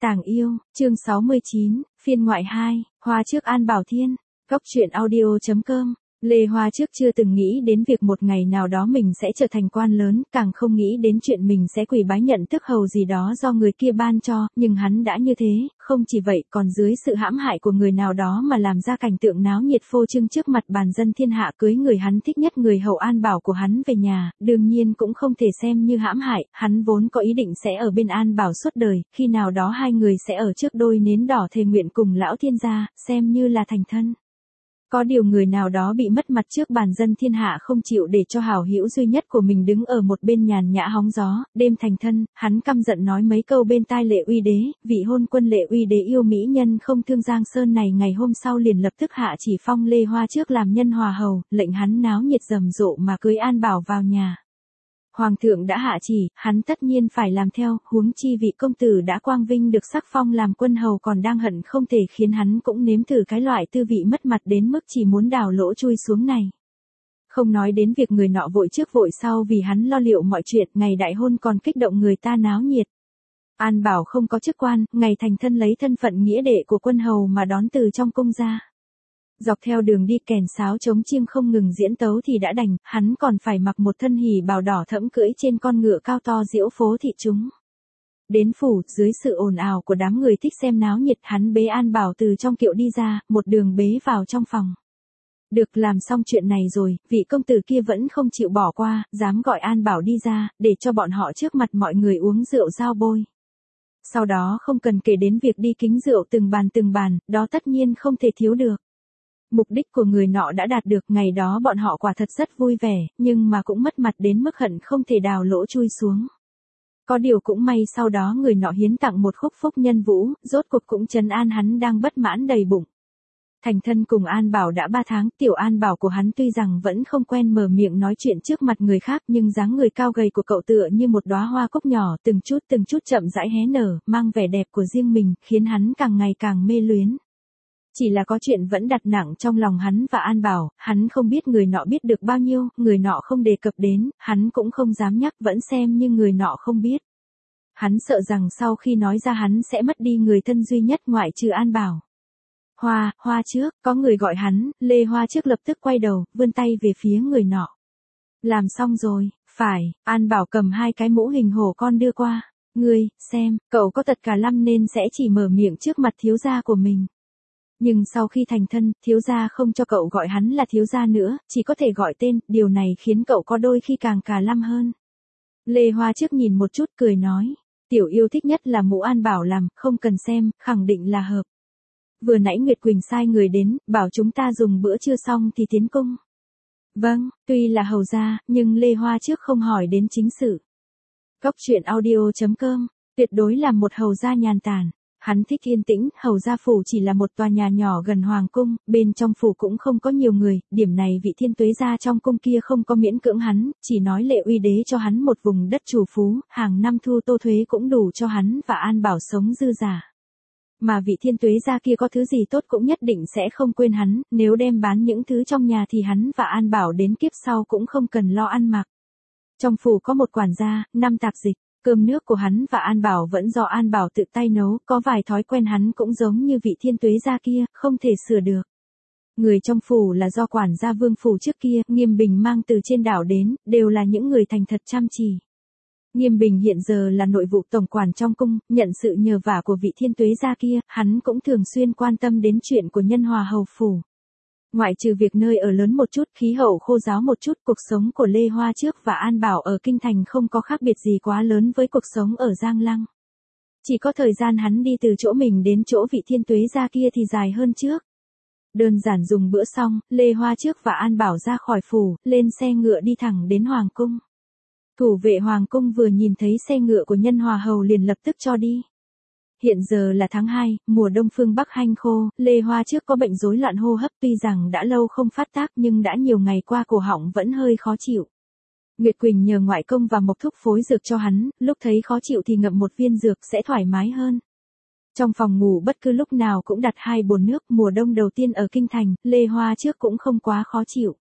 Tàng yêu, chương 69, phiên ngoại 2, Hoa trước An Bảo Thiên, Cốc truyện audio.com. Lê Hoa trước chưa từng nghĩ đến việc một ngày nào đó mình sẽ trở thành quan lớn, càng không nghĩ đến chuyện mình sẽ quỳ bái nhận tước hầu gì đó do người kia ban cho, nhưng hắn đã như thế, không chỉ vậy còn dưới sự hãm hại của người nào đó mà làm ra cảnh tượng náo nhiệt phô trương trước mặt bàn dân thiên hạ, cưới người hắn thích nhất, người hầu An Bảo của hắn về nhà, đương nhiên cũng không thể xem như hãm hại, hắn vốn có ý định sẽ ở bên An Bảo suốt đời, khi nào đó hai người sẽ ở trước đôi nến đỏ thề nguyện cùng lão thiên gia, xem như là thành thân. Có điều người nào đó bị mất mặt trước bàn dân thiên hạ không chịu để cho hảo hữu duy nhất của mình đứng ở một bên nhàn nhã hóng gió, đêm thành thân, hắn căm giận nói mấy câu bên tai Lệ Uy Đế, vị hôn quân Lệ Uy Đế yêu mỹ nhân không thương Giang Sơn này ngày hôm sau liền lập tức hạ chỉ phong Lê Hoa trước làm nhân hòa hầu, lệnh hắn náo nhiệt rầm rộ mà cưới An Bảo vào nhà. Hoàng thượng đã hạ chỉ, hắn tất nhiên phải làm theo, huống chi vị công tử đã quang vinh được sắc phong làm quân hầu còn đang hận không thể khiến hắn cũng nếm thử cái loại tư vị mất mặt đến mức chỉ muốn đào lỗ chui xuống này. Không nói đến việc người nọ vội trước vội sau vì hắn lo liệu mọi chuyện, ngày đại hôn còn kích động người ta náo nhiệt. An Bảo không có chức quan, ngày thành thân lấy thân phận nghĩa đệ của quân hầu mà đón từ trong cung ra. Dọc theo đường đi kèn sáo trống chiêng không ngừng diễn tấu thì đã đành, hắn còn phải mặc một thân hỉ bào đỏ thẫm cưỡi trên con ngựa cao to diễu phố thị chúng. Đến phủ, dưới sự ồn ào của đám người thích xem náo nhiệt, hắn bế An Bảo từ trong kiệu đi ra, một đường bế vào trong phòng. Được, làm xong chuyện này rồi, vị công tử kia vẫn không chịu bỏ qua, dám gọi An Bảo đi ra, để cho bọn họ trước mặt mọi người uống rượu giao bôi. Sau đó không cần kể đến việc đi kính rượu từng bàn, đó tất nhiên không thể thiếu được. Mục đích của người nọ đã đạt được, ngày đó bọn họ quả thật rất vui vẻ, nhưng mà cũng mất mặt đến mức hận không thể đào lỗ chui xuống. Có điều cũng may sau đó người nọ hiến tặng một khúc phúc nhân vũ, rốt cuộc cũng trấn an hắn đang bất mãn đầy bụng. Thành thân cùng An Bảo đã 3 tháng, tiểu An Bảo của hắn tuy rằng vẫn không quen mở miệng nói chuyện trước mặt người khác, nhưng dáng người cao gầy của cậu tựa như một đóa hoa cúc nhỏ, từng chút chậm rãi hé nở, mang vẻ đẹp của riêng mình, khiến hắn càng ngày càng mê luyến. Chỉ là có chuyện vẫn đặt nặng trong lòng hắn và An Bảo, hắn không biết người nọ biết được bao nhiêu, người nọ không đề cập đến, hắn cũng không dám nhắc, vẫn xem như người nọ không biết. Hắn sợ rằng sau khi nói ra hắn sẽ mất đi người thân duy nhất ngoại trừ An Bảo. Hoa trước, có người gọi hắn, Lê Hoa trước lập tức quay đầu, vươn tay về phía người nọ. Làm xong rồi, phải, An Bảo cầm 2 cái mũ hình hổ con đưa qua. Ngươi, xem, cậu có tật cả lăm nên sẽ chỉ mở miệng trước mặt thiếu gia của mình. Nhưng sau khi thành thân, thiếu gia không cho cậu gọi hắn là thiếu gia nữa, chỉ có thể gọi tên, điều này khiến cậu có đôi khi càng cả lăm hơn. Lê Hoa trước nhìn một chút cười nói, tiểu yêu thích nhất là mũ An Bảo làm, không cần xem, khẳng định là hợp. Vừa nãy Nguyệt Quỳnh sai người đến, bảo chúng ta dùng bữa trưa xong thì tiến cung. Vâng, tuy là hầu gia, nhưng Lê Hoa trước không hỏi đến chính sự. Cốc truyện audio.com, tuyệt đối là một hầu gia nhàn tản. Hắn thích yên tĩnh, hầu gia phủ chỉ là một tòa nhà nhỏ gần hoàng cung, bên trong phủ cũng không có nhiều người, điểm này vị Thiên Tuế gia trong cung kia không có miễn cưỡng hắn, chỉ nói Lệ Uy Đế cho hắn một vùng đất chủ phú, hàng năm thu tô thuế cũng đủ cho hắn và An Bảo sống dư giả. Mà vị Thiên Tuế gia kia có thứ gì tốt cũng nhất định sẽ không quên hắn, nếu đem bán những thứ trong nhà thì hắn và An Bảo đến kiếp sau cũng không cần lo ăn mặc. Trong phủ có một quản gia, 5 tạp dịch. Cơm nước của hắn và An Bảo vẫn do An Bảo tự tay nấu, có vài thói quen hắn cũng giống như vị Thiên Tuế gia kia, không thể sửa được. Người trong phủ là do quản gia Vương phủ trước kia, Nghiêm Bình mang từ trên đảo đến, đều là những người thành thật chăm chỉ. Nghiêm Bình hiện giờ là nội vụ tổng quản trong cung, nhận sự nhờ vả của vị Thiên Tuế gia kia, hắn cũng thường xuyên quan tâm đến chuyện của nhân hòa hầu phủ. Ngoại trừ việc nơi ở lớn một chút, khí hậu khô ráo một chút, cuộc sống của Lê Hoa trước và An Bảo ở Kinh Thành không có khác biệt gì quá lớn với cuộc sống ở Giang Lăng. Chỉ có thời gian hắn đi từ chỗ mình đến chỗ vị Thiên Tuế gia kia thì dài hơn trước. Đơn giản dùng bữa xong, Lê Hoa trước và An Bảo ra khỏi phủ, lên xe ngựa đi thẳng đến Hoàng cung. Thủ vệ Hoàng cung vừa nhìn thấy xe ngựa của nhân hòa hầu liền lập tức cho đi. Hiện giờ là tháng 2, mùa đông phương Bắc hanh khô, Lê Hoa trước có bệnh rối loạn hô hấp, tuy rằng đã lâu không phát tác nhưng đã nhiều ngày qua cổ họng vẫn hơi khó chịu. Nguyệt Quỳnh nhờ ngoại công và Mộc Thúc phối dược cho hắn, lúc thấy khó chịu thì ngậm một viên dược sẽ thoải mái hơn. Trong phòng ngủ bất cứ lúc nào cũng đặt 2 bồn nước, mùa đông đầu tiên ở Kinh Thành, Lê Hoa trước cũng không quá khó chịu.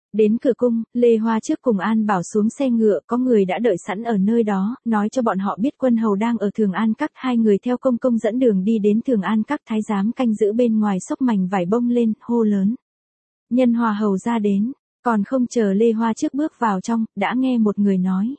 Đến cửa cung, Lê Hoa trước cùng An Bảo xuống xe ngựa, có người đã đợi sẵn ở nơi đó, nói cho bọn họ biết quân hầu đang ở Thường An Các. Hai người theo công công dẫn đường đi đến Thường An Các. Thái giám canh giữ bên ngoài xốc mảnh vải bông lên, hô lớn. Nhân hòa hầu ra đến, còn không chờ Lê Hoa trước bước vào trong, đã nghe một người nói.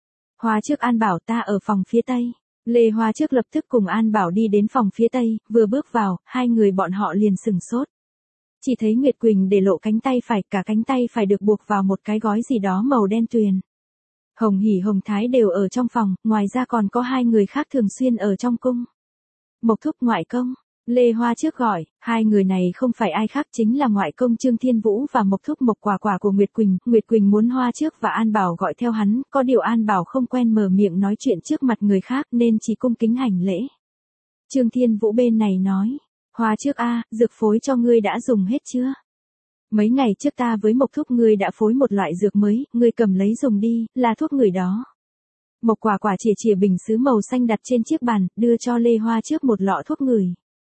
Hoa trước An Bảo ta ở phòng phía tây. Lê Hoa trước lập tức cùng An Bảo đi đến phòng phía tây, vừa bước vào, hai người bọn họ liền sừng sốt. Chỉ thấy Nguyệt Quỳnh để lộ cánh tay phải, cả cánh tay phải được buộc vào một cái gói gì đó màu đen tuyền. Hồng Hỉ Hồng Thái đều ở trong phòng, ngoài ra còn có hai người khác thường xuyên ở trong cung. Mộc thúc ngoại công, Lê Hoa trước gọi, hai người này không phải ai khác chính là ngoại công Trương Thiên Vũ và Mộc thúc Mộc Quả Quả của Nguyệt Quỳnh. Nguyệt Quỳnh muốn Hoa trước và An Bảo gọi theo hắn, có điều An Bảo không quen mở miệng nói chuyện trước mặt người khác nên chỉ cung kính hành lễ. Trương Thiên Vũ bên này nói. Hoa trước a, dược phối cho ngươi đã dùng hết chưa? Mấy ngày trước ta với Mộc thúc ngươi đã phối một loại dược mới, ngươi cầm lấy dùng đi, là thuốc người đó. Mộc Quả Quả chìa bình sứ màu xanh đặt trên chiếc bàn, đưa cho Lê Hoa trước một lọ thuốc ngửi.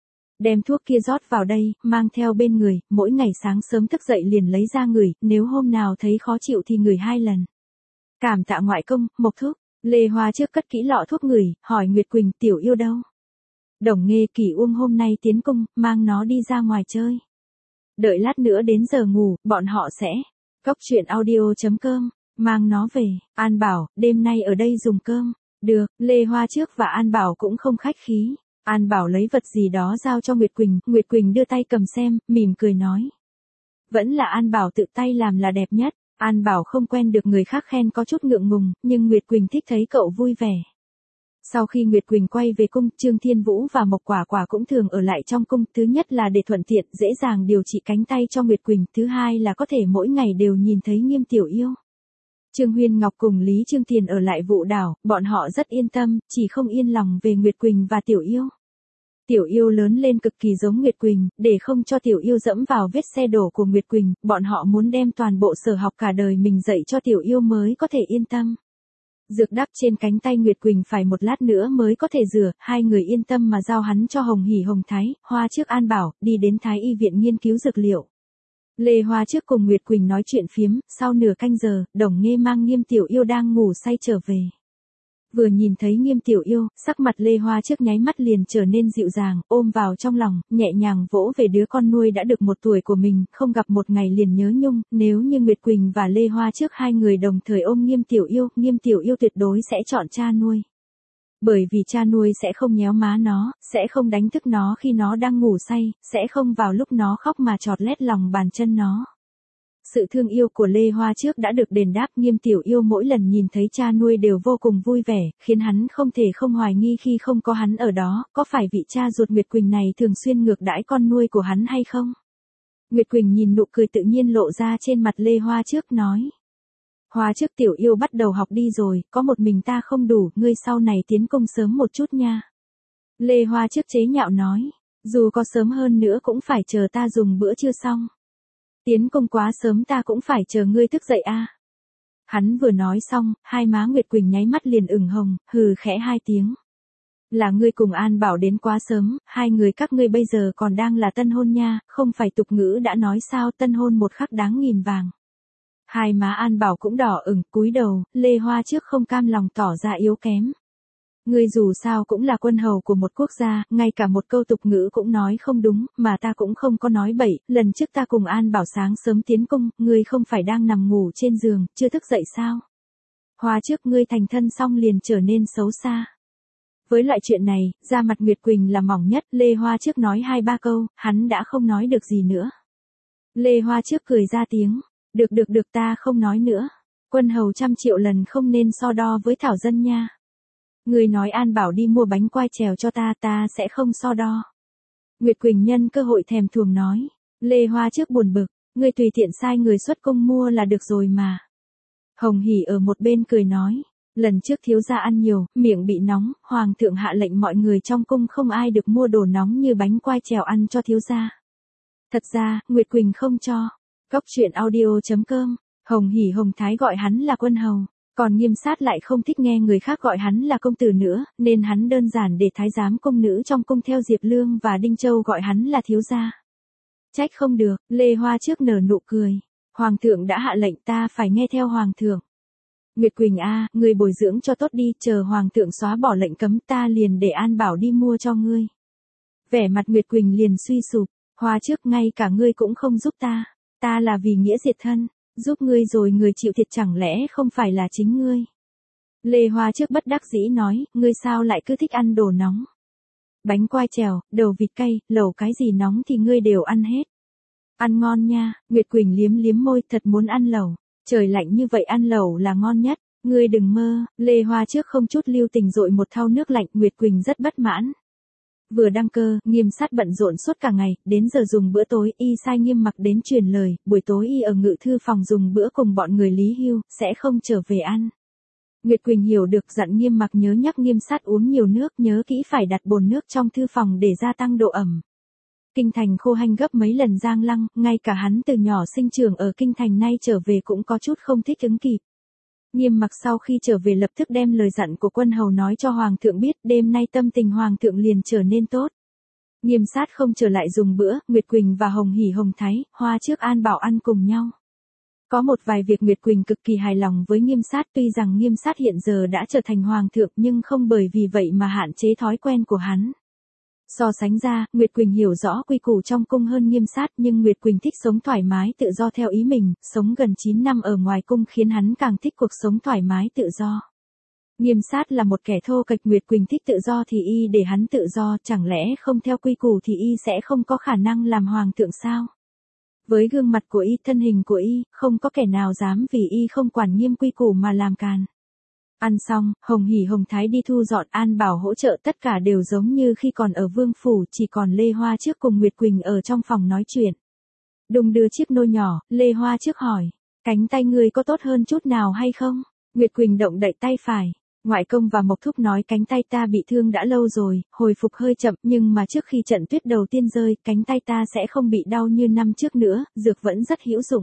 Đem thuốc kia rót vào đây, mang theo bên người, mỗi ngày sáng sớm thức dậy liền lấy ra ngửi, nếu hôm nào thấy khó chịu thì ngửi 2 lần. Cảm tạ ngoại công, Mộc thúc. Lê Hoa trước cất kỹ lọ thuốc ngửi, hỏi Nguyệt Quỳnh tiểu yêu đâu? Đồng Nghê Kỳ Uông hôm nay tiến cung, mang nó đi ra ngoài chơi. Đợi lát nữa đến giờ ngủ, bọn họ sẽ. Cốc truyện audio.com, mang nó về. An Bảo, đêm nay ở đây dùng cơm. Được, Lê Hoa trước và An Bảo cũng không khách khí. An Bảo lấy vật gì đó giao cho Nguyệt Quỳnh đưa tay cầm xem, mỉm cười nói. Vẫn là An Bảo tự tay làm là đẹp nhất. An Bảo không quen được người khác khen có chút ngượng ngùng, nhưng Nguyệt Quỳnh thích thấy cậu vui vẻ. Sau khi Nguyệt Quỳnh quay về cung, Trương Thiên Vũ và Mộc Quả Quả cũng thường ở lại trong cung, thứ nhất là để thuận tiện, dễ dàng điều trị cánh tay cho Nguyệt Quỳnh, thứ hai là có thể mỗi ngày đều nhìn thấy Nghiêm tiểu yêu. Trương Huyên Ngọc cùng Lý Trương Thiền ở lại Vũ Đảo, bọn họ rất yên tâm, chỉ không yên lòng về Nguyệt Quỳnh và tiểu yêu. Tiểu yêu lớn lên cực kỳ giống Nguyệt Quỳnh, để không cho tiểu yêu dẫm vào vết xe đổ của Nguyệt Quỳnh, bọn họ muốn đem toàn bộ sở học cả đời mình dạy cho tiểu yêu mới có thể yên tâm. Dược đắp trên cánh tay Nguyệt Quỳnh phải một lát nữa mới có thể rửa, hai người yên tâm mà giao hắn cho Hồng Hỉ Hồng Thái, Hoa trước An Bảo, đi đến Thái y viện nghiên cứu dược liệu. Lê Hoa trước cùng Nguyệt Quỳnh nói chuyện phiếm, sau nửa canh giờ, Đồng Nghê mang Nghiêm tiểu yêu đang ngủ say trở về. Vừa nhìn thấy Nghiêm tiểu yêu, sắc mặt Lê Hoa trước nháy mắt liền trở nên dịu dàng, ôm vào trong lòng, nhẹ nhàng vỗ về đứa con nuôi đã được 1 tuổi của mình, không gặp một ngày liền nhớ nhung, nếu như Nguyệt Quỳnh và Lê Hoa trước hai người đồng thời ôm Nghiêm tiểu yêu tuyệt đối sẽ chọn cha nuôi. Bởi vì cha nuôi sẽ không nhéo má nó, sẽ không đánh thức nó khi nó đang ngủ say, sẽ không vào lúc nó khóc mà chọt lét lòng bàn chân nó. Sự thương yêu của Lê Hoa trước đã được đền đáp, Nghiêm tiểu yêu mỗi lần nhìn thấy cha nuôi đều vô cùng vui vẻ, khiến hắn không thể không hoài nghi khi không có hắn ở đó, có phải vị cha ruột Nguyệt Quỳnh này thường xuyên ngược đãi con nuôi của hắn hay không? Nguyệt Quỳnh nhìn nụ cười tự nhiên lộ ra trên mặt Lê Hoa trước nói. Hoa trước tiểu yêu bắt đầu học đi rồi, có một mình ta không đủ, ngươi sau này tiến công sớm một chút nha. Lê Hoa trước chế nhạo nói, dù có sớm hơn nữa cũng phải chờ ta dùng bữa trưa xong. Tiến công quá sớm ta cũng phải chờ ngươi thức dậy a. Hắn vừa nói xong, hai má Nguyệt Quỳnh nháy mắt liền ửng hồng, hừ khẽ 2 tiếng. Là ngươi cùng An Bảo đến quá sớm, hai người các ngươi bây giờ còn đang là tân hôn nha, không phải tục ngữ đã nói sao tân hôn 1 khắc đáng nghìn vàng. Hai má An Bảo cũng đỏ ửng, cúi đầu, Lê Hoa trước không cam lòng tỏ ra yếu kém. Ngươi dù sao cũng là quân hầu của một quốc gia, ngay cả một câu tục ngữ cũng nói không đúng, mà ta cũng không có nói bậy, lần trước ta cùng An Bảo sáng sớm tiến cung, ngươi không phải đang nằm ngủ trên giường, chưa thức dậy sao? Hoa trước ngươi thành thân xong liền trở nên xấu xa. Với loại chuyện này, da mặt Nguyệt Quỳnh là mỏng nhất, Lê Hoa trước nói 2-3 câu, hắn đã không nói được gì nữa. Lê Hoa trước cười ra tiếng, được ta không nói nữa. Quân hầu 100 triệu lần không nên so đo với thảo dân nha. Người nói An Bảo đi mua bánh quai trèo cho ta sẽ không so đo. Nguyệt Quỳnh nhân cơ hội thèm thuồng nói. Lê Hoa trước buồn bực, ngươi tùy tiện sai người xuất công mua là được rồi mà. Hồng Hỉ ở một bên cười nói. Lần trước thiếu gia ăn nhiều, miệng bị nóng, hoàng thượng hạ lệnh mọi người trong cung không ai được mua đồ nóng như bánh quai trèo ăn cho thiếu gia. Thật ra, Nguyệt Quỳnh không cho. Cốc truyện audio.com, Hồng Hỉ Hồng Thái gọi hắn là quân hầu. Còn Nghiêm Sát lại không thích nghe người khác gọi hắn là công tử nữa, nên hắn đơn giản để thái giám công nữ trong cung theo Diệp Lương và Đinh Châu gọi hắn là thiếu gia. Trách không được, Lê Hoa trước nở nụ cười. Hoàng thượng đã hạ lệnh ta phải nghe theo Hoàng thượng. Nguyệt Quỳnh a, ngươi bồi dưỡng cho tốt đi, chờ Hoàng thượng xóa bỏ lệnh cấm ta liền để An Bảo đi mua cho ngươi. Vẻ mặt Nguyệt Quỳnh liền suy sụp, Hoa trước ngay cả ngươi cũng không giúp ta là vì nghĩa diệt thân, giúp ngươi rồi người chịu thiệt chẳng lẽ không phải là chính ngươi. Lê Hoa trước bất đắc dĩ nói, ngươi sao lại cứ thích ăn đồ nóng. Bánh quai trèo, đầu vịt cay, lẩu cái gì nóng thì ngươi đều ăn hết. Ăn ngon nha, Nguyệt Quỳnh liếm liếm môi thật muốn ăn lẩu. Trời lạnh như vậy ăn lẩu là ngon nhất, ngươi đừng mơ. Lê Hoa trước không chút lưu tình dội một thau nước lạnh, Nguyệt Quỳnh rất bất mãn. Vừa đăng cơ, Nghiêm Sát bận rộn suốt cả ngày, đến giờ dùng bữa tối, y sai Nghiêm Mặc đến truyền lời, buổi tối y ở ngự thư phòng dùng bữa cùng bọn người Lý Hưu, sẽ không trở về ăn. Nguyệt Quỳnh hiểu được dặn Nghiêm Mặc nhớ nhắc Nghiêm Sát uống nhiều nước, nhớ kỹ phải đặt bồn nước trong thư phòng để gia tăng độ ẩm. Kinh thành khô hanh gấp mấy lần Giang Lăng, ngay cả hắn từ nhỏ sinh trưởng ở kinh thành nay trở về cũng có chút không thích ứng kịp. Nghiêm Mặc sau khi trở về lập tức đem lời dặn của quân hầu nói cho Hoàng thượng biết, đêm nay tâm tình Hoàng thượng liền trở nên tốt. Nghiêm Sát không trở lại dùng bữa, Nguyệt Quỳnh và Hồng Hỉ Hồng Thái, Hoa trước An Bảo ăn cùng nhau. Có một vài việc Nguyệt Quỳnh cực kỳ hài lòng với Nghiêm Sát, tuy rằng Nghiêm Sát hiện giờ đã trở thành Hoàng thượng nhưng không bởi vì vậy mà hạn chế thói quen của hắn. So sánh ra, Nguyệt Quỳnh hiểu rõ quy củ trong cung hơn Nghiêm Sát, nhưng Nguyệt Quỳnh thích sống thoải mái tự do theo ý mình, sống gần 9 năm ở ngoài cung khiến hắn càng thích cuộc sống thoải mái tự do. Nghiêm Sát là một kẻ thô kệch, Nguyệt Quỳnh thích tự do thì y để hắn tự do, chẳng lẽ không theo quy củ thì y sẽ không có khả năng làm hoàng thượng sao? Với gương mặt của y, thân hình của y, không có kẻ nào dám vì y không quản nghiêm quy củ mà làm càn. Ăn xong, Hồng Hỉ Hồng Thái đi thu dọn, An Bảo hỗ trợ, tất cả đều giống như khi còn ở vương phủ, chỉ còn Lê Hoa trước cùng Nguyệt Quỳnh ở trong phòng nói chuyện. Đùng đưa chiếc nôi nhỏ, Lê Hoa trước hỏi, cánh tay ngươi có tốt hơn chút nào hay không? Nguyệt Quỳnh động đậy tay phải. Ngoại công và Mộc Thúc nói cánh tay ta bị thương đã lâu rồi, hồi phục hơi chậm, nhưng mà trước khi trận tuyết đầu tiên rơi, cánh tay ta sẽ không bị đau như năm trước nữa, dược vẫn rất hữu dụng.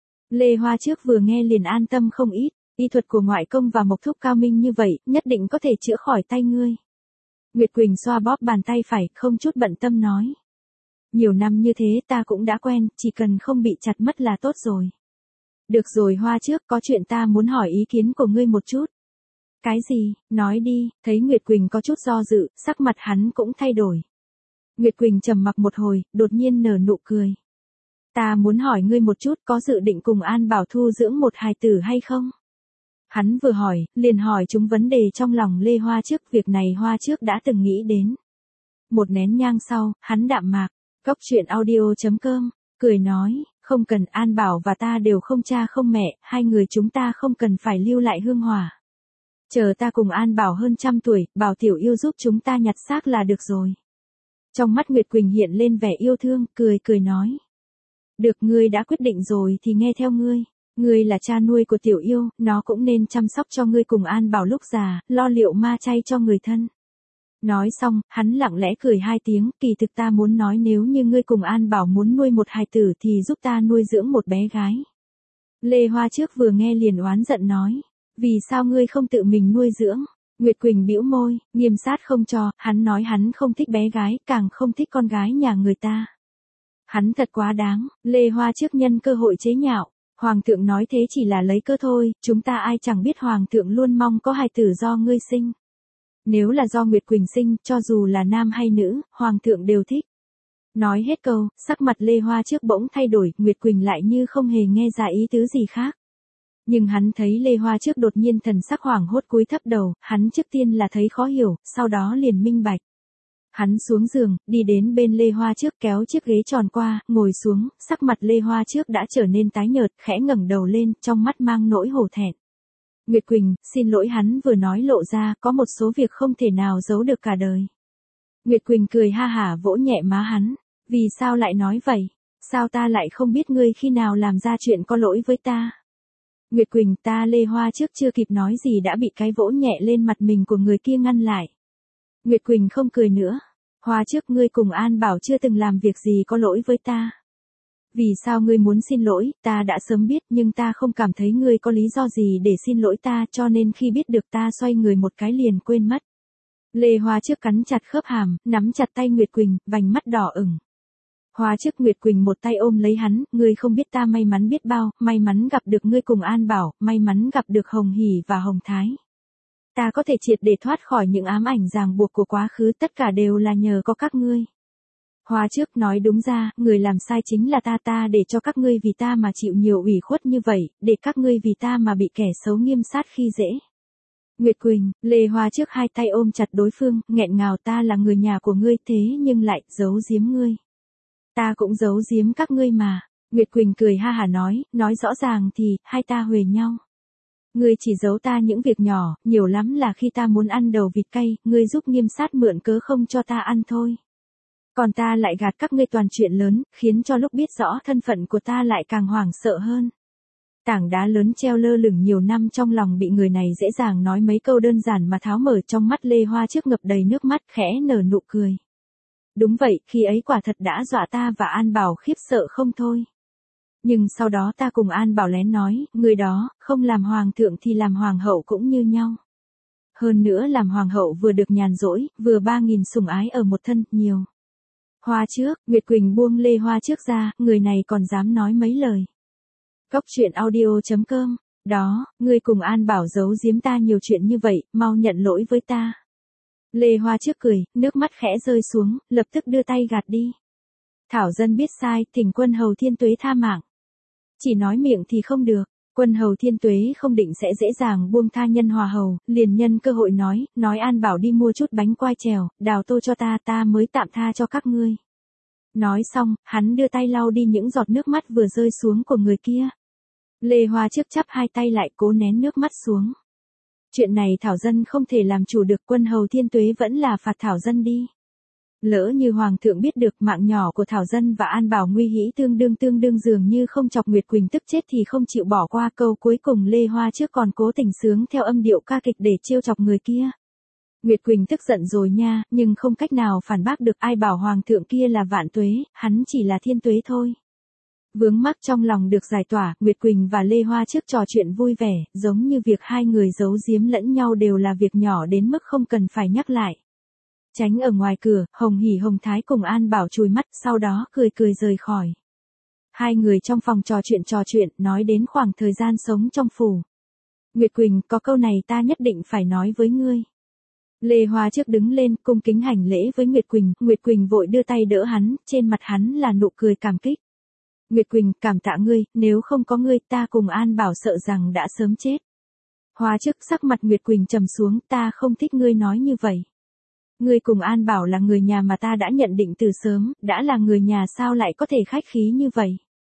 Lê Hoa trước vừa nghe liền an tâm không ít, y thuật của ngoại công và Mộc Thúc cao minh như vậy, nhất định có thể chữa khỏi tay ngươi. Nguyệt Quỳnh xoa bóp bàn tay phải, không chút bận tâm nói. Nhiều năm như thế ta cũng đã quen, chỉ cần không bị chặt mất là tốt rồi. Được rồi Hoa trước, có chuyện ta muốn hỏi ý kiến của ngươi một chút. Cái gì, nói đi, thấy Nguyệt Quỳnh có chút do dự, sắc mặt hắn cũng thay đổi. Nguyệt Quỳnh trầm mặc một hồi, đột nhiên nở nụ cười. Ta muốn hỏi ngươi một chút, có dự định cùng An Bảo thu dưỡng một hài tử hay không? Hắn vừa hỏi, liền hỏi chúng vấn đề trong lòng Lê Hoa trước, việc này Hoa trước đã từng nghĩ đến. Một nén nhang sau, hắn đạm mạc, Cốc Truyện Audio.com, cười nói, không cần, An Bảo và ta đều không cha không mẹ, hai người chúng ta không cần phải lưu lại hương hỏa. Chờ ta cùng An Bảo hơn 100 tuổi, Bảo Tiểu Yêu giúp chúng ta nhặt xác là được rồi. Trong mắt Nguyệt Quỳnh hiện lên vẻ yêu thương, cười nói. Được, ngươi đã quyết định rồi thì nghe theo ngươi. Ngươi là cha nuôi của Tiểu Yêu, nó cũng nên chăm sóc cho ngươi cùng An Bảo lúc già, lo liệu ma chay cho người thân. Nói xong, hắn lặng lẽ cười hai tiếng, kỳ thực ta muốn nói nếu như ngươi cùng An Bảo muốn nuôi một hài tử thì giúp ta nuôi dưỡng một bé gái. Lê Hoa trước vừa nghe liền oán giận nói. Vì sao ngươi không tự mình nuôi dưỡng? Nguyệt Quỳnh bĩu môi, Nghiêm Sát không cho, hắn nói hắn không thích bé gái, càng không thích con gái nhà người ta. Hắn thật quá đáng, Lê Hoa trước nhân cơ hội chế nhạo, Hoàng thượng nói thế chỉ là lấy cơ thôi, chúng ta ai chẳng biết Hoàng thượng luôn mong có hài tử do ngươi sinh. Nếu là do Nguyệt Quỳnh sinh, cho dù là nam hay nữ, Hoàng thượng đều thích. Nói hết câu, sắc mặt Lê Hoa trước bỗng thay đổi, Nguyệt Quỳnh lại như không hề nghe ra ý tứ gì khác. Nhưng hắn thấy Lê Hoa trước đột nhiên thần sắc hoảng hốt cúi thấp đầu, hắn trước tiên là thấy khó hiểu, sau đó liền minh bạch. Hắn xuống giường, đi đến bên Lê Hoa trước kéo chiếc ghế tròn qua, ngồi xuống, sắc mặt Lê Hoa trước đã trở nên tái nhợt, khẽ ngẩng đầu lên, trong mắt mang nỗi hổ thẹn. Nguyệt Quỳnh, xin lỗi, hắn vừa nói lộ ra, có một số việc không thể nào giấu được cả đời. Nguyệt Quỳnh cười ha hả vỗ nhẹ má hắn, vì sao lại nói vậy? Sao ta lại không biết ngươi khi nào làm ra chuyện có lỗi với ta? Nguyệt Quỳnh, ta Lê Hoa trước chưa kịp nói gì đã bị cái vỗ nhẹ lên mặt mình của người kia ngăn lại. Nguyệt Quỳnh không cười nữa. Hoa trước, ngươi cùng An Bảo chưa từng làm việc gì có lỗi với ta. Vì sao ngươi muốn xin lỗi, ta đã sớm biết nhưng ta không cảm thấy ngươi có lý do gì để xin lỗi ta, cho nên khi biết được ta xoay người một cái liền quên mất. Lê Hoa trước cắn chặt khớp hàm, nắm chặt tay Nguyệt Quỳnh, vành mắt đỏ ửng. Hoa trước Nguyệt Quỳnh một tay ôm lấy hắn, ngươi không biết ta may mắn biết bao, may mắn gặp được ngươi cùng An Bảo, may mắn gặp được Hồng Hỷ và Hồng Thái. Ta có thể triệt để thoát khỏi những ám ảnh ràng buộc của quá khứ, tất cả đều là nhờ có các ngươi. Hoa trước nói đúng ra, người làm sai chính là ta để cho các ngươi vì ta mà chịu nhiều ủy khuất như vậy, để các ngươi vì ta mà bị kẻ xấu nghiêm sát khi dễ. Nguyệt Quỳnh, Lê Hoa trước hai tay ôm chặt đối phương, nghẹn ngào ta là người nhà của ngươi thế nhưng lại giấu giếm ngươi. Ta cũng giấu giếm các ngươi mà. Nguyệt Quỳnh cười ha hả nói rõ ràng thì, hai ta huề nhau. Ngươi chỉ giấu ta những việc nhỏ, nhiều lắm là khi ta muốn ăn đầu vịt cay, ngươi giúp nghiêm sát mượn cớ không cho ta ăn thôi. Còn ta lại gạt các ngươi toàn chuyện lớn, khiến cho lúc biết rõ thân phận của ta lại càng hoảng sợ hơn. Tảng đá lớn treo lơ lửng nhiều năm trong lòng bị người này dễ dàng nói mấy câu đơn giản mà tháo mở, trong mắt Lê Hoa trước ngập đầy nước mắt, khẽ nở nụ cười. Đúng vậy, khi ấy quả thật đã dọa ta và An Bảo khiếp sợ không thôi. Nhưng sau đó ta cùng An Bảo lén nói, người đó, không làm hoàng thượng thì làm hoàng hậu cũng như nhau. Hơn nữa làm hoàng hậu vừa được nhàn rỗi, vừa 3.000 sủng ái ở một thân, nhiều. Hoa trước, Nguyệt Quỳnh buông Lê Hoa trước ra, người này còn dám nói mấy lời. Cốc truyện audio.com, đó, ngươi cùng An Bảo giấu giếm ta nhiều chuyện như vậy, mau nhận lỗi với ta. Lê Hoa trước cười, nước mắt khẽ rơi xuống, lập tức đưa tay gạt đi. Thảo dân biết sai, thỉnh quân hầu Thiên Tuế tha mạng. Chỉ nói miệng thì không được, quân hầu Thiên Tuế không định sẽ dễ dàng buông tha nhân hòa hầu, liền nhân cơ hội nói An Bảo đi mua chút bánh quai trèo, đào tô cho ta mới tạm tha cho các ngươi. Nói xong, hắn đưa tay lau đi những giọt nước mắt vừa rơi xuống của người kia. Lê Hoa trước chắp hai tay lại cố nén nước mắt xuống. Chuyện này Thảo dân không thể làm chủ được, quân hầu Thiên Tuế vẫn là phạt Thảo dân đi. Lỡ như Hoàng thượng biết được mạng nhỏ của Thảo dân và An Bảo nguy hĩ tương đương dường như không chọc Nguyệt Quỳnh tức chết thì không chịu bỏ qua, câu cuối cùng Lê Hoa trước còn cố tình sướng theo âm điệu ca kịch để trêu chọc người kia. Nguyệt Quỳnh tức giận rồi nha, nhưng không cách nào phản bác được, ai bảo Hoàng thượng kia là vạn tuế, hắn chỉ là thiên tuế thôi. Vướng mắc trong lòng được giải tỏa, Nguyệt Quỳnh và Lê Hoa trước trò chuyện vui vẻ, giống như việc hai người giấu giếm lẫn nhau đều là việc nhỏ đến mức không cần phải nhắc lại. Tránh ở ngoài cửa, Hồng Hỷ Hồng Thái cùng An Bảo chùi mắt, sau đó cười rời khỏi. Hai người trong phòng trò chuyện, nói đến khoảng thời gian sống trong phủ. Nguyệt Quỳnh, có câu này ta nhất định phải nói với ngươi. Lê Hoa trước đứng lên, cung kính hành lễ với Nguyệt Quỳnh vội đưa tay đỡ hắn, trên mặt hắn là nụ cười cảm kích. Nguyệt Quỳnh, cảm tạ ngươi, nếu không có ngươi ta cùng An Bảo sợ rằng đã sớm chết. Hoa trước sắc mặt Nguyệt Quỳnh trầm xuống, ta không thích ngươi nói như vậy. Ngươi cùng An Bảo là người nhà mà ta đã nhận định từ sớm, đã là người nhà sao lại có thể khách khí như vậy.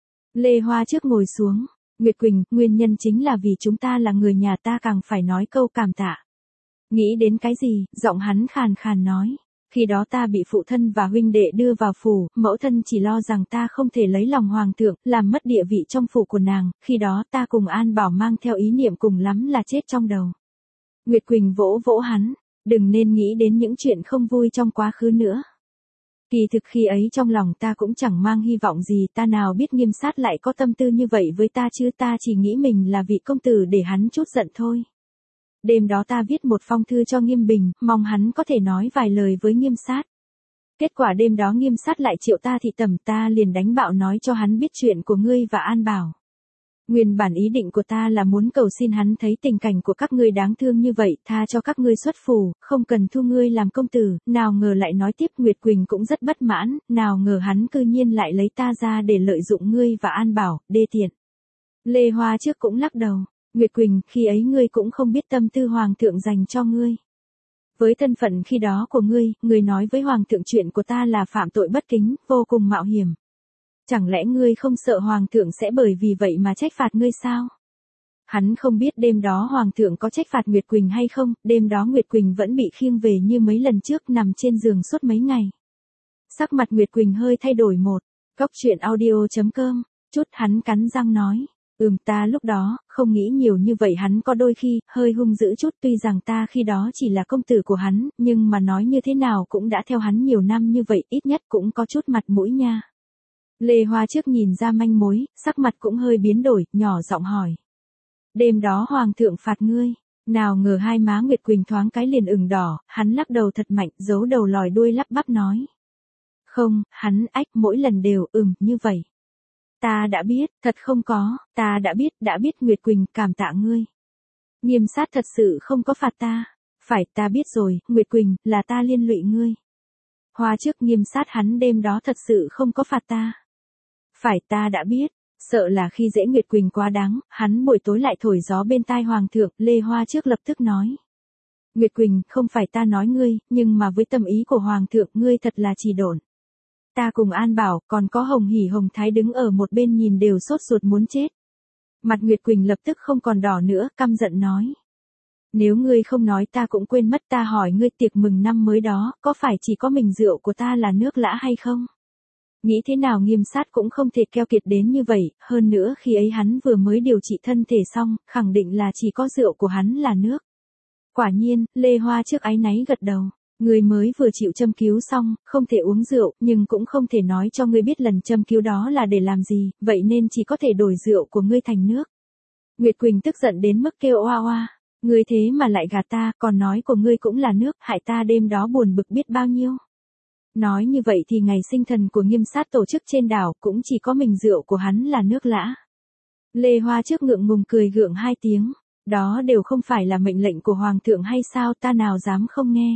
Lê Hoa trước ngồi xuống, Nguyệt Quỳnh, nguyên nhân chính là vì chúng ta là người nhà, ta càng phải nói câu cảm tạ. Nghĩ đến cái gì, giọng hắn khàn khàn nói. Khi đó ta bị phụ thân và huynh đệ đưa vào phủ, mẫu thân chỉ lo rằng ta không thể lấy lòng hoàng thượng, làm mất địa vị trong phủ của nàng, khi đó ta cùng An Bảo mang theo ý niệm cùng lắm là chết trong đầu. Nguyệt Quỳnh vỗ vỗ hắn, đừng nên nghĩ đến những chuyện không vui trong quá khứ nữa. Kỳ thực khi ấy trong lòng ta cũng chẳng mang hy vọng gì, ta nào biết Nghiêm Sát lại có tâm tư như vậy với ta chứ, ta chỉ nghĩ mình là vị công tử để hắn chút giận thôi. Đêm đó ta viết một phong thư cho Nghiêm Bình, mong hắn có thể nói vài lời với Nghiêm Sát. Kết quả đêm đó Nghiêm Sát lại triệu ta thị tẩm, ta liền đánh bạo nói cho hắn biết chuyện của ngươi và An Bảo. Nguyên bản ý định của ta là muốn cầu xin hắn thấy tình cảnh của các ngươi đáng thương như vậy, tha cho các ngươi xuất phủ, không cần thu ngươi làm công tử, nào ngờ lại nói tiếp. Nguyệt Quỳnh cũng rất bất mãn, nào ngờ hắn cư nhiên lại lấy ta ra để lợi dụng ngươi và An Bảo, đê tiện. Lê Hoa trước cũng lắc đầu, Nguyệt Quỳnh, khi ấy ngươi cũng không biết tâm tư hoàng thượng dành cho ngươi. Với thân phận khi đó của ngươi nói với hoàng thượng chuyện của ta là phạm tội bất kính, vô cùng mạo hiểm. Chẳng lẽ ngươi không sợ hoàng thượng sẽ bởi vì vậy mà trách phạt ngươi sao? Hắn không biết đêm đó hoàng thượng có trách phạt Nguyệt Quỳnh hay không, đêm đó Nguyệt Quỳnh vẫn bị khiêng về như mấy lần trước, nằm trên giường suốt mấy ngày. Sắc mặt Nguyệt Quỳnh hơi thay đổi một, Cốc truyện audio.com, chút hắn cắn răng nói. Ta lúc đó, không nghĩ nhiều như vậy, hắn có đôi khi, hơi hung dữ chút, tuy rằng ta khi đó chỉ là công tử của hắn, nhưng mà nói như thế nào cũng đã theo hắn nhiều năm như vậy, ít nhất cũng có chút mặt mũi nha. Lê Hoa trước nhìn ra manh mối, sắc mặt cũng hơi biến đổi, nhỏ giọng hỏi. Đêm đó hoàng thượng phạt ngươi, nào ngờ hai má Nguyệt Quỳnh thoáng cái liền ửng đỏ, hắn lắc đầu thật mạnh, giấu đầu lòi đuôi lắp bắp nói. Không, hắn ách mỗi lần đều như vậy. Ta đã biết, thật không có, ta đã biết Nguyệt Quỳnh, cảm tạ ngươi. Nghiêm sát thật sự không có phạt ta. Phải, ta biết rồi, Nguyệt Quỳnh, là ta liên lụy ngươi. Hoa trước nghiêm sát hắn đêm đó thật sự không có phạt ta. Phải, ta đã biết. Sợ là khi dễ Nguyệt Quỳnh quá đáng, hắn buổi tối lại thổi gió bên tai hoàng thượng, Lê Hoa trước lập tức nói. Nguyệt Quỳnh, không phải ta nói ngươi, nhưng mà với tâm ý của hoàng thượng ngươi thật là chỉ độn. Ta cùng An Bảo, còn có Hồng Hỉ Hồng Thái đứng ở một bên nhìn đều sốt ruột muốn chết. Mặt Nguyệt Quỳnh lập tức không còn đỏ nữa, căm giận nói. Nếu ngươi không nói ta cũng quên mất, ta hỏi ngươi tiệc mừng năm mới đó, có phải chỉ có mình rượu của ta là nước lã hay không? Nghĩ thế nào nghiêm sát cũng không thể keo kiệt đến như vậy, hơn nữa khi ấy hắn vừa mới điều trị thân thể xong, khẳng định là chỉ có rượu của hắn là nước. Quả nhiên, Lê Hoa trước áy náy gật đầu. Ngươi mới vừa chịu châm cứu xong, không thể uống rượu, nhưng cũng không thể nói cho ngươi biết lần châm cứu đó là để làm gì, vậy nên chỉ có thể đổi rượu của ngươi thành nước. Nguyệt Quỳnh tức giận đến mức kêu oa oa. Ngươi thế mà lại gạt ta, còn nói của ngươi cũng là nước, hại ta đêm đó buồn bực biết bao nhiêu. Nói như vậy thì ngày sinh thần của nghiêm sát tổ chức trên đảo, cũng chỉ có mình rượu của hắn là nước lã. Lê Hoa trước ngượng ngùng cười gượng 2 tiếng. Đó đều không phải là mệnh lệnh của hoàng thượng hay sao, ta nào dám không nghe.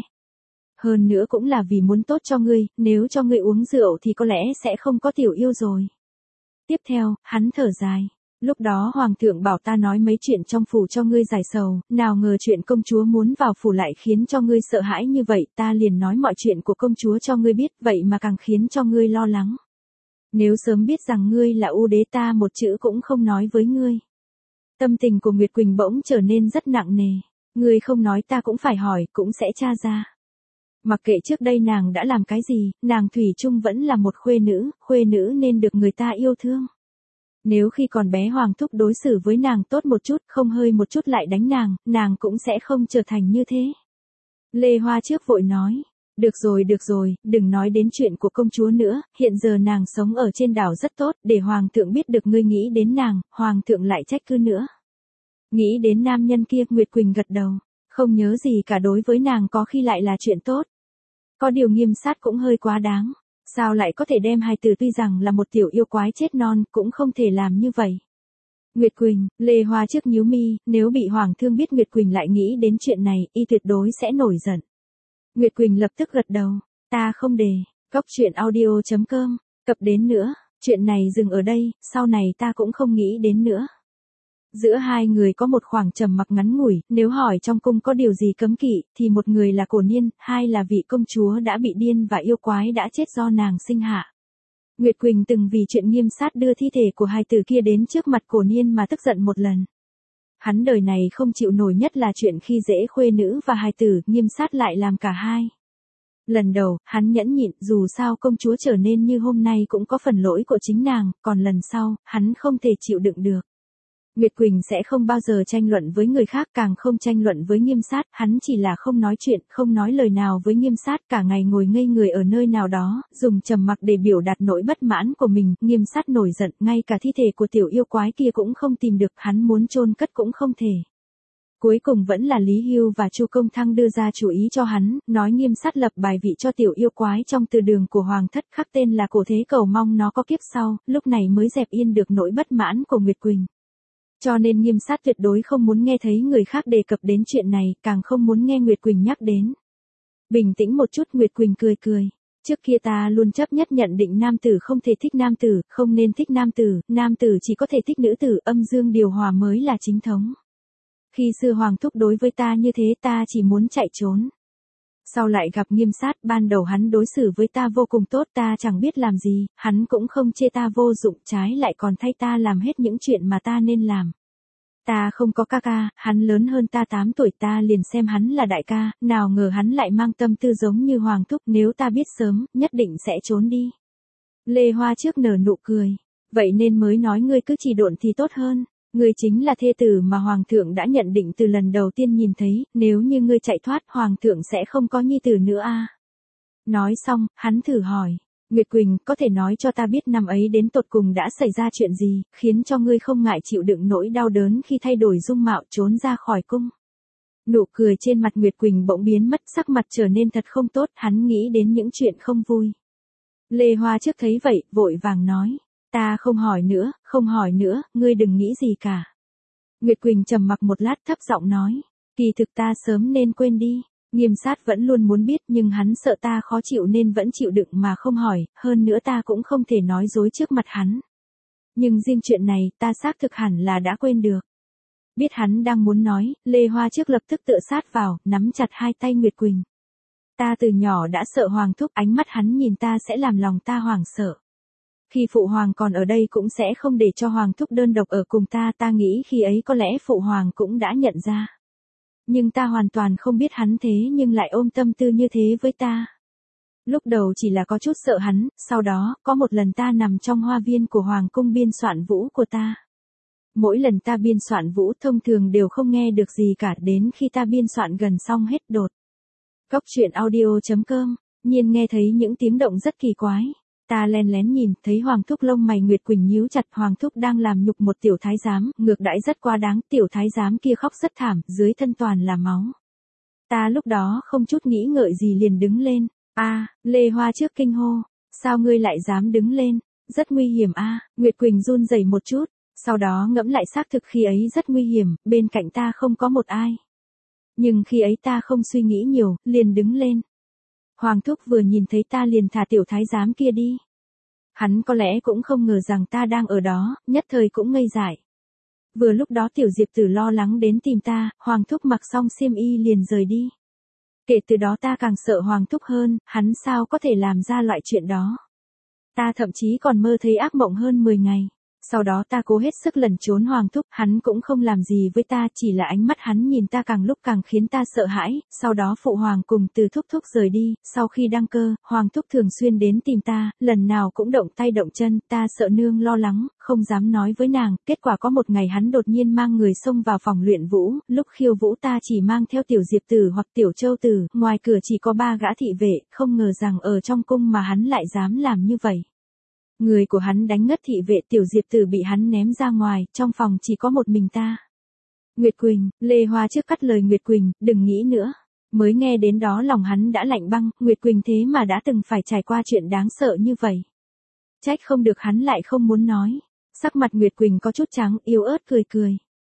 Hơn nữa cũng là vì muốn tốt cho ngươi, nếu cho ngươi uống rượu thì có lẽ sẽ không có tiểu yêu rồi. Tiếp theo, hắn thở dài. Lúc đó hoàng thượng bảo ta nói mấy chuyện trong phủ cho ngươi giải sầu, nào ngờ chuyện công chúa muốn vào phủ lại khiến cho ngươi sợ hãi như vậy, ta liền nói mọi chuyện của công chúa cho ngươi biết, vậy mà càng khiến cho ngươi lo lắng. Nếu sớm biết rằng ngươi là ưu đế ta một chữ cũng không nói với ngươi. Tâm tình của Nguyệt Quỳnh bỗng trở nên rất nặng nề. Ngươi không nói ta cũng phải hỏi, cũng sẽ tra ra. Mặc kệ trước đây nàng đã làm cái gì, nàng thủy chung vẫn là một khuê nữ nên được người ta yêu thương. Nếu khi còn bé hoàng thúc đối xử với nàng tốt một chút, không hơi một chút lại đánh nàng cũng sẽ không trở thành như thế. Lê Hoa trước vội nói, được rồi, đừng nói đến chuyện của công chúa nữa, hiện giờ nàng sống ở trên đảo rất tốt, để hoàng thượng biết được ngươi nghĩ đến nàng, hoàng thượng lại trách cứ nữa. Nghĩ đến nam nhân kia, Nguyệt Quỳnh gật đầu, không nhớ gì cả, đối với nàng có khi lại là chuyện tốt. Có điều nghiêm sát cũng hơi quá đáng. Sao lại có thể đem hài tử, tuy rằng là một tiểu yêu quái chết non, cũng không thể làm như vậy. Nguyệt Quỳnh, Lê Hoa trước nhíu mi, nếu bị hoàng thương biết Nguyệt Quỳnh lại nghĩ đến chuyện này, y tuyệt đối sẽ nổi giận. Nguyệt Quỳnh lập tức gật đầu, ta không để, Góc truyện audio.com, cập đến nữa, chuyện này dừng ở đây, sau này ta cũng không nghĩ đến nữa. Giữa hai người có một khoảng trầm mặc ngắn ngủi, nếu hỏi trong cung có điều gì cấm kỵ, thì một người là Cổ Niên, hai là vị công chúa đã bị điên và yêu quái đã chết do nàng sinh hạ. Nguyệt Quỳnh từng vì chuyện nghiêm sát đưa thi thể của hai tử kia đến trước mặt Cổ Niên mà tức giận một lần. Hắn đời này không chịu nổi nhất là chuyện khi dễ khuê nữ và hài tử, nghiêm sát lại làm cả hai. Lần đầu, hắn nhẫn nhịn, dù sao công chúa trở nên như hôm nay cũng có phần lỗi của chính nàng, còn lần sau, hắn không thể chịu đựng được. Nguyệt Quỳnh sẽ không bao giờ tranh luận với người khác, càng không tranh luận với nghiêm sát, hắn chỉ là không nói chuyện, không nói lời nào với nghiêm sát, cả ngày ngồi ngây người ở nơi nào đó, dùng trầm mặc để biểu đạt nỗi bất mãn của mình. Nghiêm sát nổi giận, ngay cả thi thể của tiểu yêu quái kia cũng không tìm được, hắn muốn chôn cất cũng không thể. Cuối cùng vẫn là Lý Hưu và Chu Công Thăng đưa ra chủ ý cho hắn, nói nghiêm sát lập bài vị cho tiểu yêu quái trong từ đường của hoàng thất, khắc tên là Cổ Thế, cầu mong nó có kiếp sau, lúc này mới dẹp yên được nỗi bất mãn của Nguyệt Quỳnh. Cho nên nghiêm sát tuyệt đối không muốn nghe thấy người khác đề cập đến chuyện này, càng không muốn nghe Nguyệt Quỳnh nhắc đến. Bình tĩnh một chút, Nguyệt Quỳnh cười cười. Trước kia ta luôn chấp nhất nhận định nam tử không thể thích nam tử, không nên thích nam tử chỉ có thể thích nữ tử, âm dương điều hòa mới là chính thống. Khi xưa hoàng thúc đối với ta như thế, ta chỉ muốn chạy trốn. Sau lại gặp nghiêm sát, ban đầu hắn đối xử với ta vô cùng tốt, ta chẳng biết làm gì, hắn cũng không chê ta vô dụng, trái lại còn thay ta làm hết những chuyện mà ta nên làm. Ta không có ca ca, hắn lớn hơn ta 8 tuổi, ta liền xem hắn là đại ca, nào ngờ hắn lại mang tâm tư giống như hoàng thúc, nếu ta biết sớm, nhất định sẽ trốn đi. Lê Hoa trước nở nụ cười, vậy nên mới nói ngươi cứ chỉ độn thì tốt hơn. Ngươi chính là thê tử mà hoàng thượng đã nhận định từ lần đầu tiên nhìn thấy, nếu như ngươi chạy thoát, hoàng thượng sẽ không có nhi tử nữa à. Nói xong, hắn thử hỏi, Nguyệt Quỳnh, có thể nói cho ta biết năm ấy đến tột cùng đã xảy ra chuyện gì, khiến cho ngươi không ngại chịu đựng nỗi đau đớn khi thay đổi dung mạo trốn ra khỏi cung. Nụ cười trên mặt Nguyệt Quỳnh bỗng biến mất, sắc mặt trở nên thật không tốt, hắn nghĩ đến những chuyện không vui. Lê Hoa trước thấy vậy, vội vàng nói. Ta không hỏi nữa, ngươi đừng nghĩ gì cả. Nguyệt Quỳnh trầm mặc một lát thấp giọng nói. Kỳ thực ta sớm nên quên đi. Nghiêm sát vẫn luôn muốn biết nhưng hắn sợ ta khó chịu nên vẫn chịu đựng mà không hỏi, hơn nữa ta cũng không thể nói dối trước mặt hắn. Nhưng riêng chuyện này ta xác thực hẳn là đã quên được. Biết hắn đang muốn nói, Lê Hoa trước lập tức tựa sát vào, nắm chặt hai tay Nguyệt Quỳnh. Ta từ nhỏ đã sợ Hoàng thúc, ánh mắt hắn nhìn ta sẽ làm lòng ta hoảng sợ. Khi phụ hoàng còn ở đây cũng sẽ không để cho Hoàng thúc đơn độc ở cùng ta nghĩ khi ấy có lẽ phụ hoàng cũng đã nhận ra. Nhưng ta hoàn toàn không biết hắn thế nhưng lại ôm tâm tư như thế với ta. Lúc đầu chỉ là có chút sợ hắn, sau đó, có một lần ta nằm trong hoa viên của Hoàng cung biên soạn vũ của ta. Mỗi lần ta biên soạn vũ thông thường đều không nghe được gì cả đến khi ta biên soạn gần xong hết đột. Cốc truyện audio.com, nhiên nghe thấy những tiếng động rất kỳ quái. Ta len lén nhìn, thấy Hoàng thúc lông mày Nguyệt Quỳnh nhíu chặt, Hoàng thúc đang làm nhục một tiểu thái giám, ngược đãi rất quá đáng, tiểu thái giám kia khóc rất thảm, dưới thân toàn là máu. Ta lúc đó không chút nghĩ ngợi gì liền đứng lên. Lê Hoa trước kinh hô, sao ngươi lại dám đứng lên, rất nguy hiểm Nguyệt Quỳnh run rẩy một chút, sau đó ngẫm lại xác thực khi ấy rất nguy hiểm, bên cạnh ta không có một ai. Nhưng khi ấy ta không suy nghĩ nhiều, liền đứng lên. Hoàng thúc vừa nhìn thấy ta liền thả tiểu thái giám kia đi. Hắn có lẽ cũng không ngờ rằng ta đang ở đó, nhất thời cũng ngây dại. Vừa lúc đó tiểu Diệp Tử lo lắng đến tìm ta, Hoàng thúc mặc xong xiêm y liền rời đi. Kể từ đó ta càng sợ Hoàng thúc hơn, hắn sao có thể làm ra loại chuyện đó. Ta thậm chí còn mơ thấy ác mộng hơn 10 ngày. Sau đó ta cố hết sức lẩn trốn Hoàng thúc, hắn cũng không làm gì với ta, chỉ là ánh mắt hắn nhìn ta càng lúc càng khiến ta sợ hãi, sau đó phụ hoàng cùng từ thúc thúc rời đi, sau khi đăng cơ, Hoàng thúc thường xuyên đến tìm ta, lần nào cũng động tay động chân, ta sợ nương lo lắng, không dám nói với nàng, kết quả có một ngày hắn đột nhiên mang người xông vào phòng luyện vũ, lúc khiêu vũ ta chỉ mang theo tiểu Diệp Tử hoặc tiểu Châu Tử, ngoài cửa chỉ có 3 gã thị vệ, không ngờ rằng ở trong cung mà hắn lại dám làm như vậy. Người của hắn đánh ngất thị vệ, tiểu Diệp Tử bị hắn ném ra ngoài, trong phòng chỉ có một mình ta. Nguyệt Quỳnh, Lê Hoa trước cắt lời Nguyệt Quỳnh, đừng nghĩ nữa. Mới nghe đến đó lòng hắn đã lạnh băng, Nguyệt Quỳnh thế mà đã từng phải trải qua chuyện đáng sợ như vậy. Trách không được hắn lại không muốn nói. Sắc mặt Nguyệt Quỳnh có chút trắng, yếu ớt cười cười.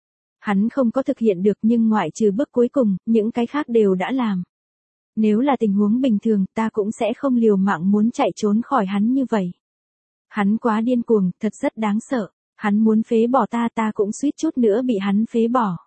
Hắn không có thực hiện được nhưng ngoại trừ bước cuối cùng, những cái khác đều đã làm. Nếu là tình huống bình thường, ta cũng sẽ không liều mạng muốn chạy trốn khỏi hắn như vậy. Hắn quá điên cuồng, thật rất đáng sợ. Hắn muốn phế bỏ ta cũng suýt chút nữa bị hắn phế bỏ.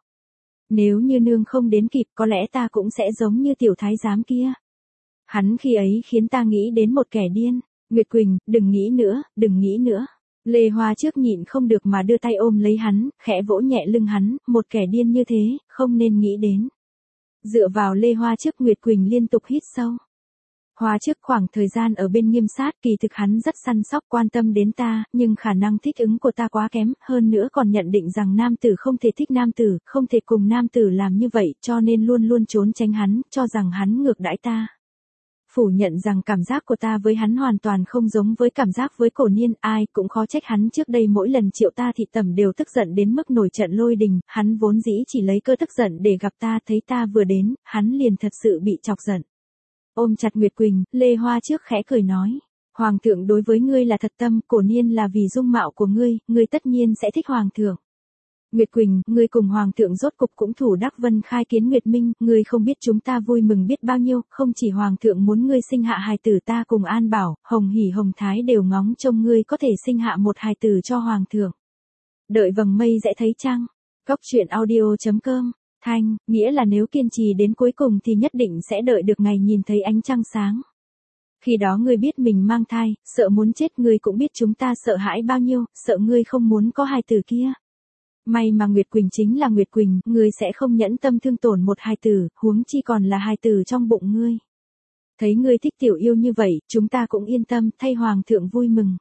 Nếu như nương không đến kịp có lẽ ta cũng sẽ giống như tiểu thái giám kia. Hắn khi ấy khiến ta nghĩ đến một kẻ điên. Nguyệt Quỳnh, đừng nghĩ nữa, đừng nghĩ nữa. Lê Hoa trước nhịn không được mà đưa tay ôm lấy hắn, khẽ vỗ nhẹ lưng hắn, một kẻ điên như thế, không nên nghĩ đến. Dựa vào Lê Hoa trước, Nguyệt Quỳnh liên tục hít sâu. Hoa trước khoảng thời gian ở bên Nghiêm sát kỳ thực hắn rất săn sóc quan tâm đến ta, nhưng khả năng thích ứng của ta quá kém, hơn nữa còn nhận định rằng nam tử không thể thích nam tử, không thể cùng nam tử làm như vậy, cho nên luôn luôn trốn tránh hắn, cho rằng hắn ngược đãi ta. Phủ nhận rằng cảm giác của ta với hắn hoàn toàn không giống với cảm giác với Cổ Niên, ai cũng khó trách hắn trước đây mỗi lần triệu ta thị tẩm đều tức giận đến mức nổi trận lôi đình, hắn vốn dĩ chỉ lấy cơ tức giận để gặp ta, thấy ta vừa đến, hắn liền thật sự bị chọc giận. Ôm chặt Nguyệt Quỳnh, Lê Hoa trước khẽ cười nói, Hoàng thượng đối với ngươi là thật tâm, Cổ Niên là vì dung mạo của ngươi tất nhiên sẽ thích Hoàng thượng. Nguyệt Quỳnh, ngươi cùng Hoàng thượng rốt cục cũng thủ đắc vân khai kiến Nguyệt Minh, ngươi không biết chúng ta vui mừng biết bao nhiêu, không chỉ Hoàng thượng muốn ngươi sinh hạ hài tử, ta cùng An Bảo, Hồng Hỉ Hồng Thái đều ngóng trông ngươi có thể sinh hạ một hài tử cho Hoàng thượng. Đợi vầng mây sẽ thấy trăng. Cốc truyện audio.com. Thanh, nghĩa là nếu kiên trì đến cuối cùng thì nhất định sẽ đợi được ngày nhìn thấy ánh trăng sáng. Khi đó ngươi biết mình mang thai, sợ muốn chết, ngươi cũng biết chúng ta sợ hãi bao nhiêu, sợ ngươi không muốn có hài tử kia. May mà Nguyệt Quỳnh chính là Nguyệt Quỳnh, ngươi sẽ không nhẫn tâm thương tổn một hài tử, huống chi còn là hài tử trong bụng ngươi. Thấy ngươi thích tiểu yêu như vậy, chúng ta cũng yên tâm, thay Hoàng thượng vui mừng.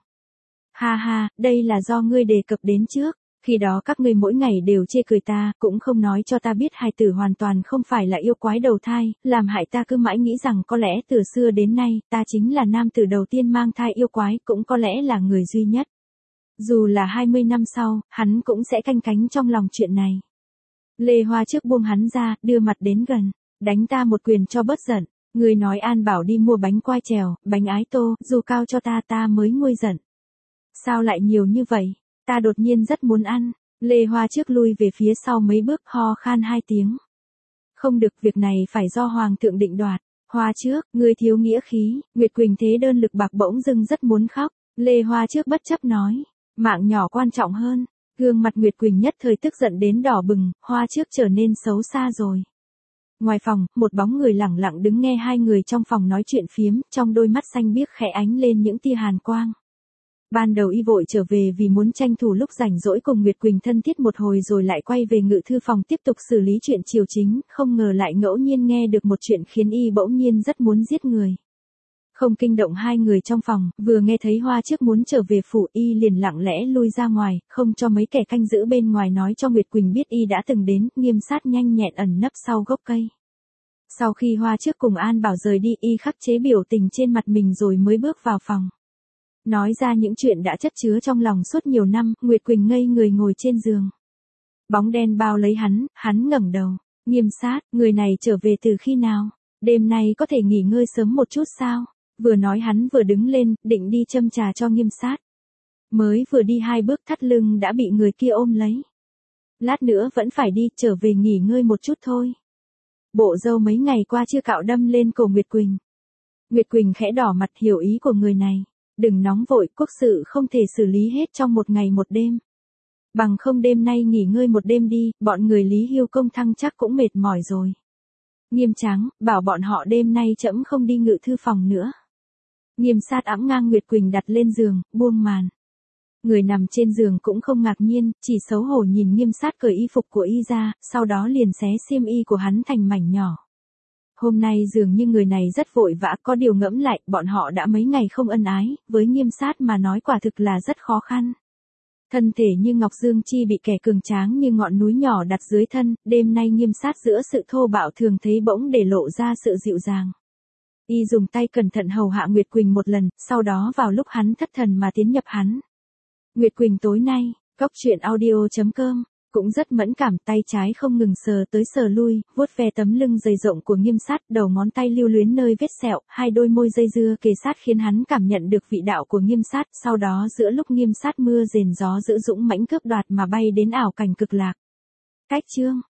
Ha ha, đây là do ngươi đề cập đến trước. Khi đó các ngươi mỗi ngày đều chê cười ta, cũng không nói cho ta biết hài tử hoàn toàn không phải là yêu quái đầu thai, làm hại ta cứ mãi nghĩ rằng có lẽ từ xưa đến nay, ta chính là nam tử đầu tiên mang thai yêu quái, cũng có lẽ là người duy nhất. Dù là 20 năm sau, hắn cũng sẽ canh cánh trong lòng chuyện này. Lê Hoa trước buông hắn ra, đưa mặt đến gần, đánh ta một quyền cho bớt giận. Người nói An Bảo đi mua bánh quai trèo, bánh ái tô, dù cao cho ta mới nguôi giận. Sao lại nhiều như vậy? Ta đột nhiên rất muốn ăn. Lê Hoa trước lui về phía sau mấy bước ho khan 2 tiếng. Không được, việc này phải do Hoàng thượng định đoạt. Hoa trước, ngươi thiếu nghĩa khí. Nguyệt Quỳnh thế đơn lực bạc bỗng dưng rất muốn khóc. Lê Hoa trước bất chấp nói. Mạng nhỏ quan trọng hơn. Gương mặt Nguyệt Quỳnh nhất thời tức giận đến đỏ bừng, Hoa trước trở nên xấu xa rồi. Ngoài phòng, một bóng người lẳng lặng đứng nghe hai người trong phòng nói chuyện phiếm, trong đôi mắt xanh biếc khẽ ánh lên những tia hàn quang. Ban đầu y vội trở về vì muốn tranh thủ lúc rảnh rỗi cùng Nguyệt Quỳnh thân thiết một hồi rồi lại quay về ngự thư phòng tiếp tục xử lý chuyện triều chính, không ngờ lại ngẫu nhiên nghe được một chuyện khiến y bỗng nhiên rất muốn giết người. Không kinh động hai người trong phòng, vừa nghe thấy Hoa trước muốn trở về phủ y liền lặng lẽ lui ra ngoài, không cho mấy kẻ canh giữ bên ngoài nói cho Nguyệt Quỳnh biết y đã từng đến, Nghiêm Sát nhanh nhẹn ẩn nấp sau gốc cây. Sau khi Hoa trước cùng An Bảo rời đi y khắc chế biểu tình trên mặt mình rồi mới bước vào phòng. Nói ra những chuyện đã chất chứa trong lòng suốt nhiều năm, Nguyệt Quỳnh ngây người ngồi trên giường. Bóng đen bao lấy hắn ngẩng đầu. Nghiêm Sát, người này trở về từ khi nào? Đêm nay có thể nghỉ ngơi sớm một chút sao? Vừa nói hắn vừa đứng lên, định đi châm trà cho Nghiêm Sát. Mới vừa đi 2 bước thắt lưng đã bị người kia ôm lấy. Lát nữa vẫn phải đi, trở về nghỉ ngơi một chút thôi. Bộ râu mấy ngày qua chưa cạo đâm lên cổ Nguyệt Quỳnh. Nguyệt Quỳnh khẽ đỏ mặt hiểu ý của người này. Đừng nóng vội, quốc sự không thể xử lý hết trong một ngày một đêm. Bằng không đêm nay nghỉ ngơi một đêm đi, bọn người Lý Hưu công thăng chắc cũng mệt mỏi rồi. Nghiêm Tráng, bảo bọn họ đêm nay trẫm không đi ngự thư phòng nữa. Nghiêm Sát ẵm ngang Nguyệt Quỳnh đặt lên giường, buông màn. Người nằm trên giường cũng không ngạc nhiên, chỉ xấu hổ nhìn Nghiêm Sát cởi y phục của y ra, sau đó liền xé xiêm y của hắn thành mảnh nhỏ. Hôm nay dường như người này rất vội vã, có điều ngẫm lại, bọn họ đã mấy ngày không ân ái, với Nghiêm Sát mà nói quả thực là rất khó khăn. Thân thể như ngọc dương chi bị kẻ cường tráng như ngọn núi nhỏ đặt dưới thân, đêm nay Nghiêm Sát giữa sự thô bạo thường thấy bỗng để lộ ra sự dịu dàng. Y dùng tay cẩn thận hầu hạ Nguyệt Quỳnh một lần, sau đó vào lúc hắn thất thần mà tiến nhập hắn. Nguyệt Quỳnh tối nay, coctruyện.audio.com, cũng rất mẫn cảm, tay trái không ngừng sờ tới sờ lui, vuốt ve tấm lưng dày rộng của Nghiêm Sát, đầu ngón tay lưu luyến nơi vết sẹo, hai đôi môi dây dưa kề sát khiến hắn cảm nhận được vị đạo của Nghiêm Sát, sau đó giữa lúc Nghiêm Sát mưa rền gió dữ dũng mãnh cướp đoạt mà bay đến ảo cảnh cực lạc. Cách chương